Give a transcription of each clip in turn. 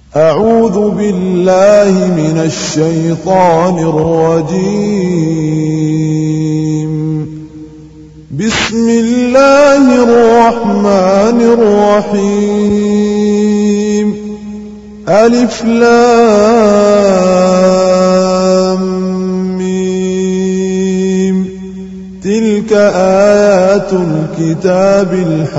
أعوذ بالله من الشيطان الرجيم. بسم الله الرحمن الرحيم. ألف لام ميم. تلك آيات الكتاب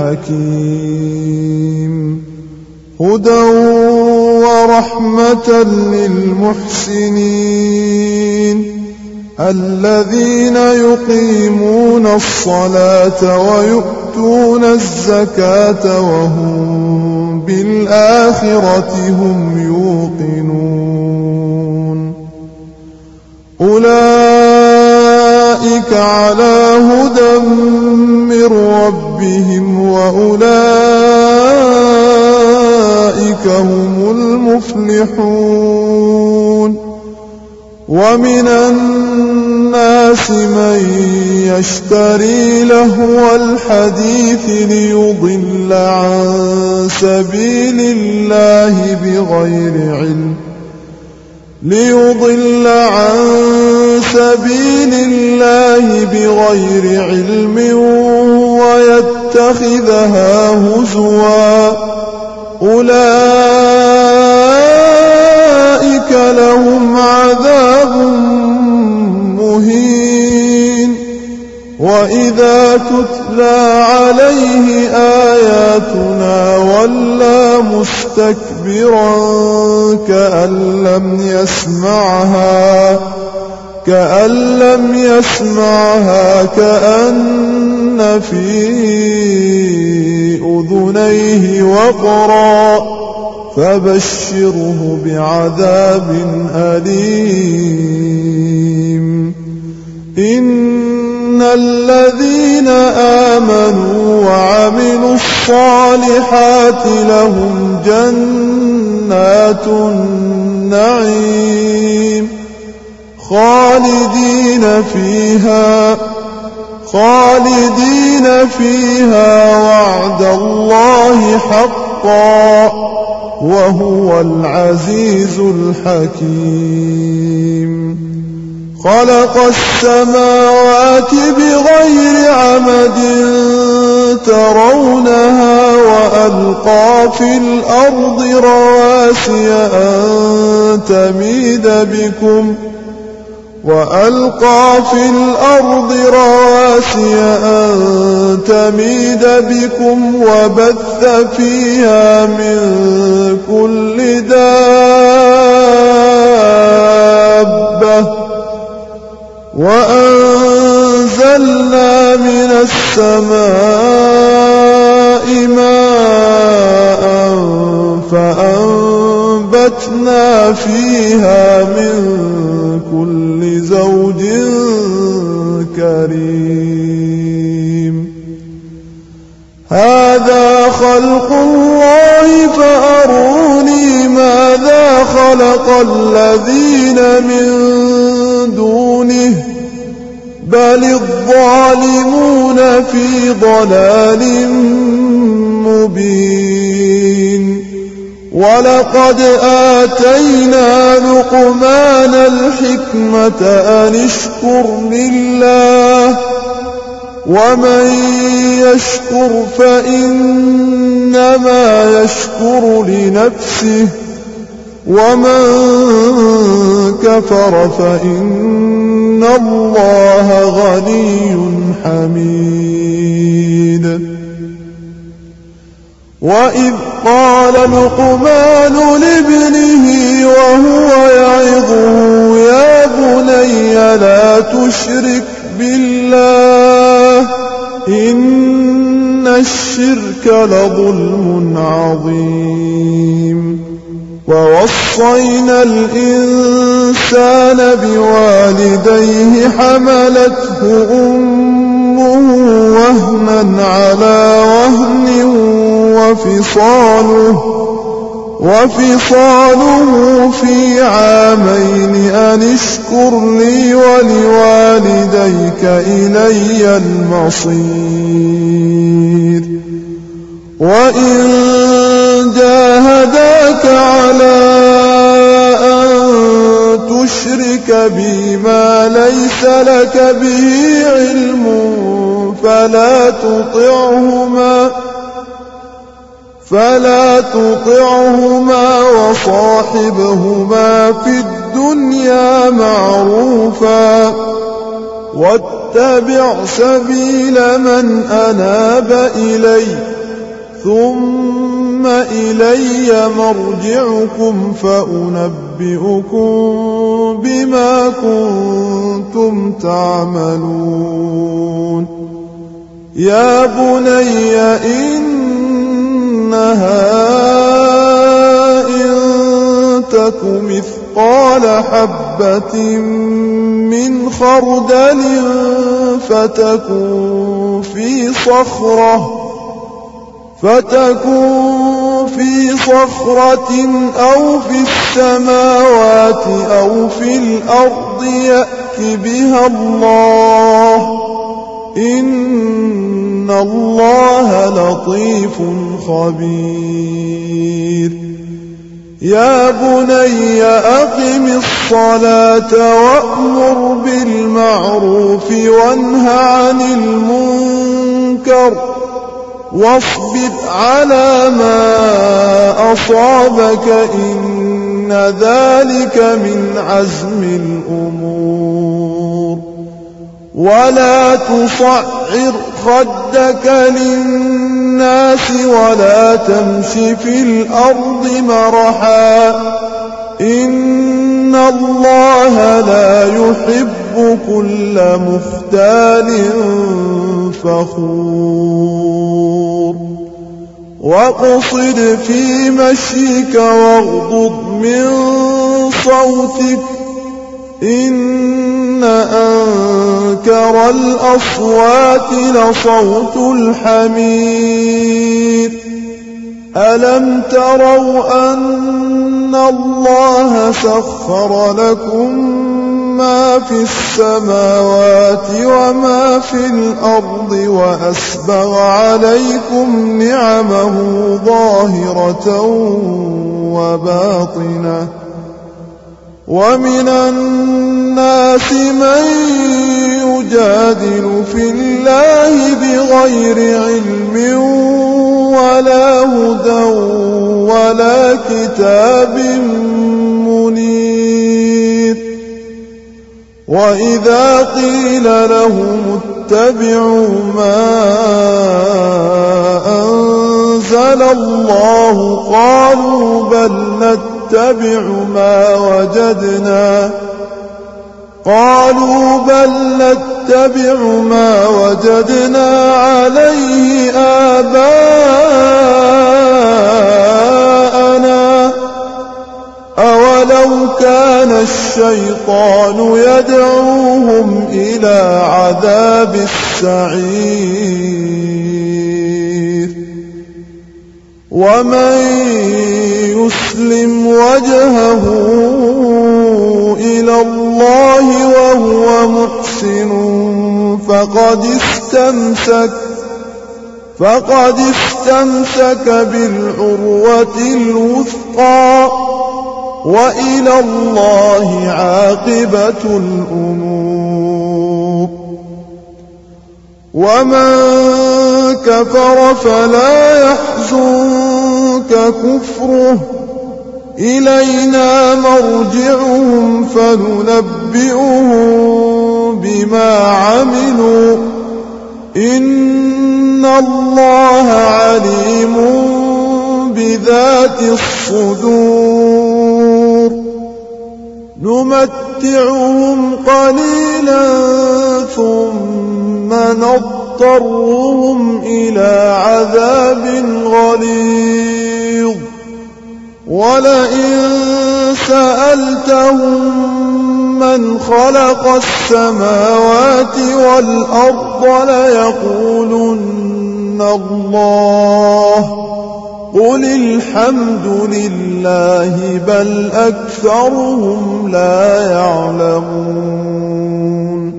الحكيم. هدى ورحمة للمحسنين الذين يقيمون الصلاة ويؤتون الزكاة وهم بالآخرة هم يوقنون. أولئك على هدى من ربهم وأولئك هم المفلحون. ومن الناس من يشتري لهو الحديث ليضل عن سبيل الله بغير علم ويتخذها هزوا. أولئك لهم عذاب مهين. وإذا تتلى عليه آياتنا ولى مستكبرا كأن لم يسمعها كأن في أذنيه وقرا. فبشره بعذاب أليم. إن الذين آمنوا وعملوا الصالحات لهم جنات النعيم خالدين فيها وعد الله حقا وهو العزيز الحكيم. خلق السماوات بغير عمد ترونها وألقى في الأرض رواسي أن تميد بكم وبث فيها من كل دابة وأنزلنا من السماء ماء فأنبتنا فيها من كل زوج كريم. هذا خلق الله فأروني ماذا خلق الذين من دونه بل الظالمون في ضلال مبين. ولقد آتينا لقمان الحكمة أن اشكر لله ومن يشكر فإنما يشكر لنفسه ومن كفر فإن الله غني حميد. وإذ قال لقمان لابنه وهو يعظه يا بني لا تشرك بالله إن الشرك لظلم عظيم. ووصينا الإنسان بوالديه حملته أمه وهنا على وهن وفصاله في عامين أن اشكر لي ولوالديك إلي المصير. وإن جاهداك على تشرك بي ما ليس لك به علم فلا تطعهما وصاحبهما في الدنيا معروفا واتبع سبيل من أناب إلي ثم إلي مرجعكم فأنبئكم بما كنتم تعملون يا بني إنها إن تك مثقال حبة من خردل فتكن في صخرة أو في السماوات أو في الأرض يأت بها الله إن الله لطيف خبير يا بني أقم الصلاة وأمر بالمعروف وانه عن المنكر واصبر على ما أصابك إن ذلك من عزم الأمور ولا تصعر خدك للناس ولا تمش في الأرض مرحا إن الله لا يحب كل مختال فخور واقصد في مشيك واغضض من صوتك إن أنكر الأصوات لصوت الحمير ألم تروا أن الله سخر لكم ما في السماوات وما في الأرض وأسبغ عليكم نعمه ظاهرة وباطنة ومن الناس من يجادل في الله بغير علم ولا هدى ولا كتاب منير وإذا قيل لهم اتبعوا ما أنزل الله قالوا بل نتبع ما وجدنا عليه آباءنا أولو كان الشيطان يدعوهم إلى عذاب السعير ومن يسلم وجهه إلى الله وهو محسن فقد استمسك بالعروة الوثقى وإلى الله عاقبة الأمور ومن كفر فلا يحزنك كفره إلينا مرجعهم فننبئهم بما عملوا إن الله عليم بذات الصدور نمتعهم قليلا ثم نضطرهم إلى عذاب غليظ ولئن سألتهم من خلق السماوات والأرض ليقولن الله قل الحمد لله بل أكثرهم لا يعلمون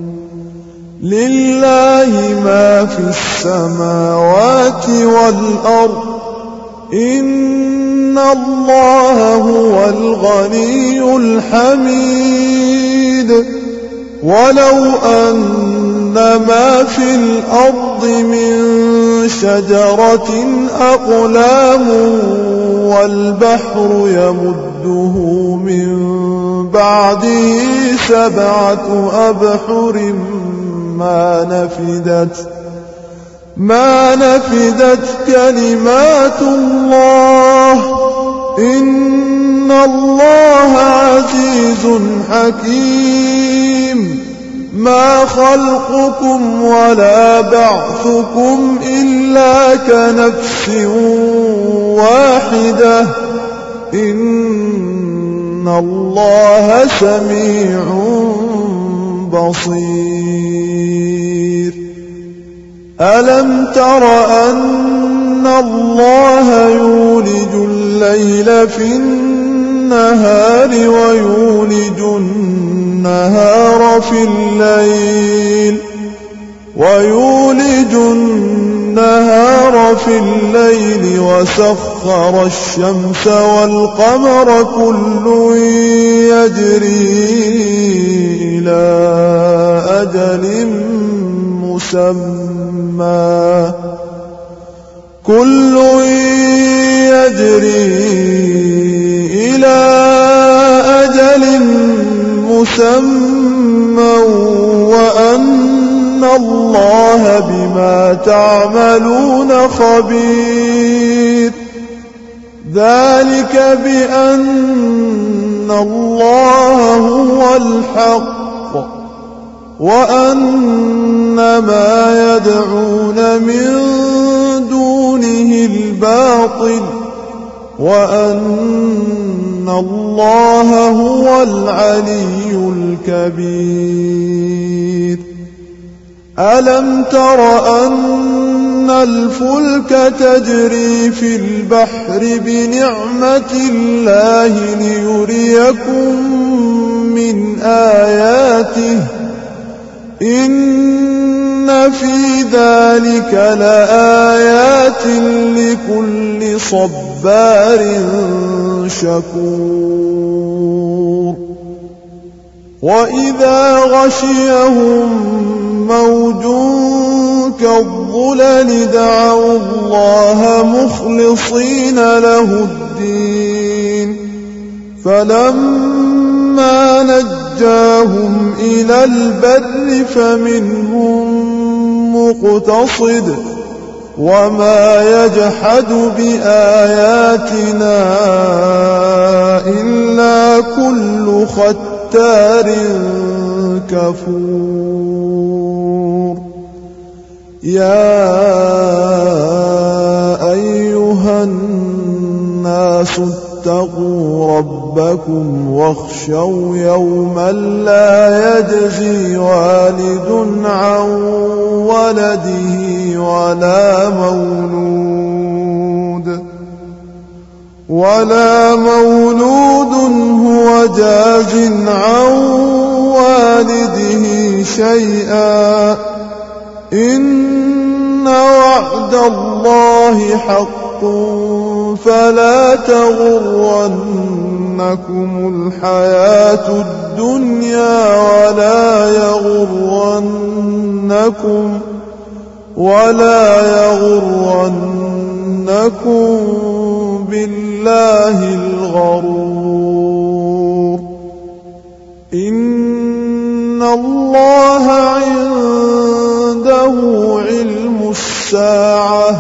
لله ما في السماوات والأرض إن الله هو الغني الحميد. ولو أن ما في الأرض من شجرة أقلام والبحر يمده من بعده 7 أبحر ما نفدت كلمات الله إن الله عزيز حكيم. ما خلقكم ولا بعثكم إلا كنفس واحدة إن الله سميع بصير. ألم تر أن الله يولج الليل في النهار ويولج النهار في الليل وسخر الشمس والقمر كل يجري إلى أجل مسمى وأن الله بما تعملون خبير. ذلك بأن الله هو الحق وأن ما يدعون من دونه الباطل وأن الله هو العلي الكبير. ألم تر أن الفلك تجري في البحر بنعمة الله ليريكم من آياته إن في ذلك لآيات لكل صبار شكور. وإذا غشيهم موج كالظلل دعوا الله مخلصين له الدين فلما نجاهم إلى البر فمنهم مقتصد وما يجحد بآياتنا إلا كل ختار كفور. يا أيها الناس اتقوا ربكم واخشوا يوما لا يجزي والد عن ولده ولا مولود هو جاز عن والده شيئا إن وعد الله حق فلا تغرنكم الحياة الدنيا ولا يغرنكم بالله الغرور. إن الله عنده علم الساعة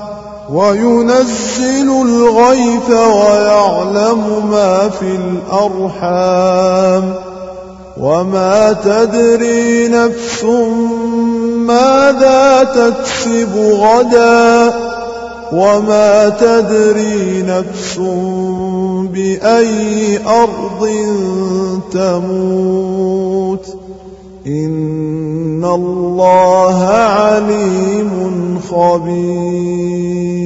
وينزل الغيث ويعلم ما في الأرحام وما تدري نفس ماذا تكسب غدا وما تدري نفس بأي أرض تموت إن الله عليم خبير.